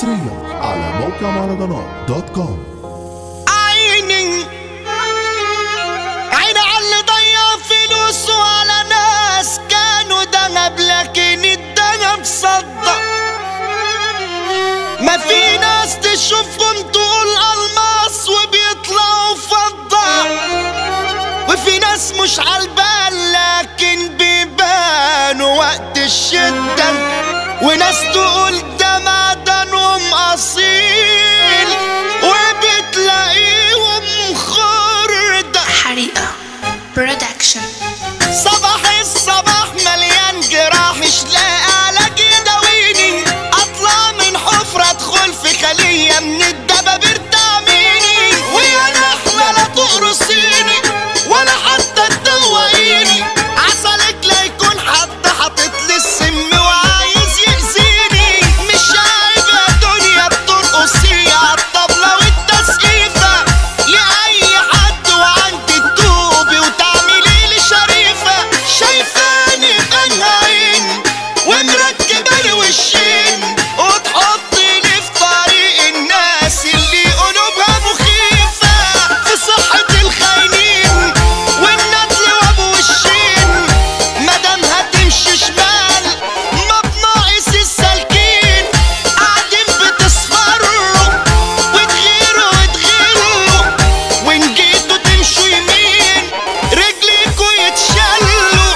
حصريا على موقع مهرجانات دوت كوم. عيني عيني على اللي ضيع فلوسه على ناس كانوا دهب، لكن الدهب صدق. ما في ناس تشوفهم تقول الماس وبيطلعوا فضة، وفي ناس مش عالبال لكن بيبانوا وقت الشدة، وناس تقول ده معدنهم أصيل وبتلاقيهم خردة. حريقة برودكشن. صباح الصباح مليان جراح، مش لاقي علاج يداويني. اطلع من حفرة ادخل في خلية من الدبابير تعميني، ويا نحلة لا تقرصيني ولا حتى تدوقيني. عسلك لا يكون حد حاطط لي السم وعايز يأذيني. مش عيب يا دنيا بترقصي عالطبلة والتسقيفة لأي حد وعندي الدوبي وتعملي لي شريفة. شايفاني بنهاين ومركبة وشين، وتحطي لي في طريق الناس اللي قلوبها مخيفة. في صحة الخاينين والندل وابو وشين، مادام هتمشي شمال ما بناقص السالكين. قاعدين بتصفروا وتغيروا وتغيروا، وإن جيتوا تمشوا يمين رجليكوا يتشلوا.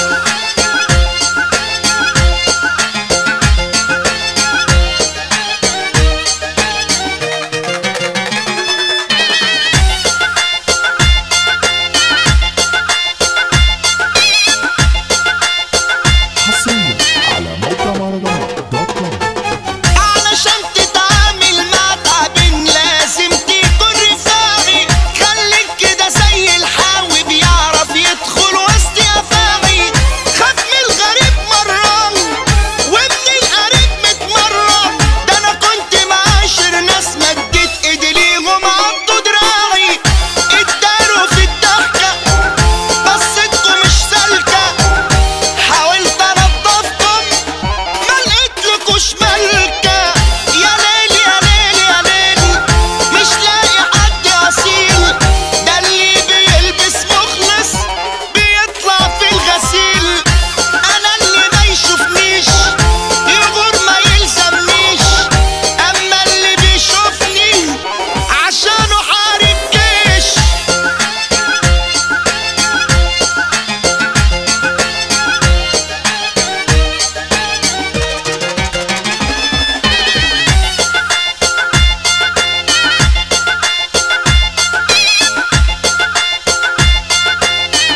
حصريا على موقع مهرجانات دوت كوم. علشان تتعامل مع تعبين لازم تكون رفاعي. خليك كده زي الحاوي بيعرف يدخل وسط أفاعي. خاف من الغريب مرة ومن القريب متمرة، ده أنا كنت معاشر ناس مديت إيدي ليهم عضوا دراعي. اتداروا في الضحكة بس انتوا مش سالكة. حاولت انضفكم ما لقيتلكوش ملكة. يا ليل يا ليل يا ليل، مش لاقي حد اصيل. ده اللي بيلبس مخلص بيطلع في الغسيل. انا اللي ما يشوفنيش يغور ما يلزمنيش، اما اللي بيشوفني عشانه حارب جيش.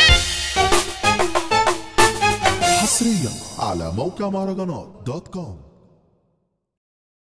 حصريا على موقع مهرجانات دوت كوم.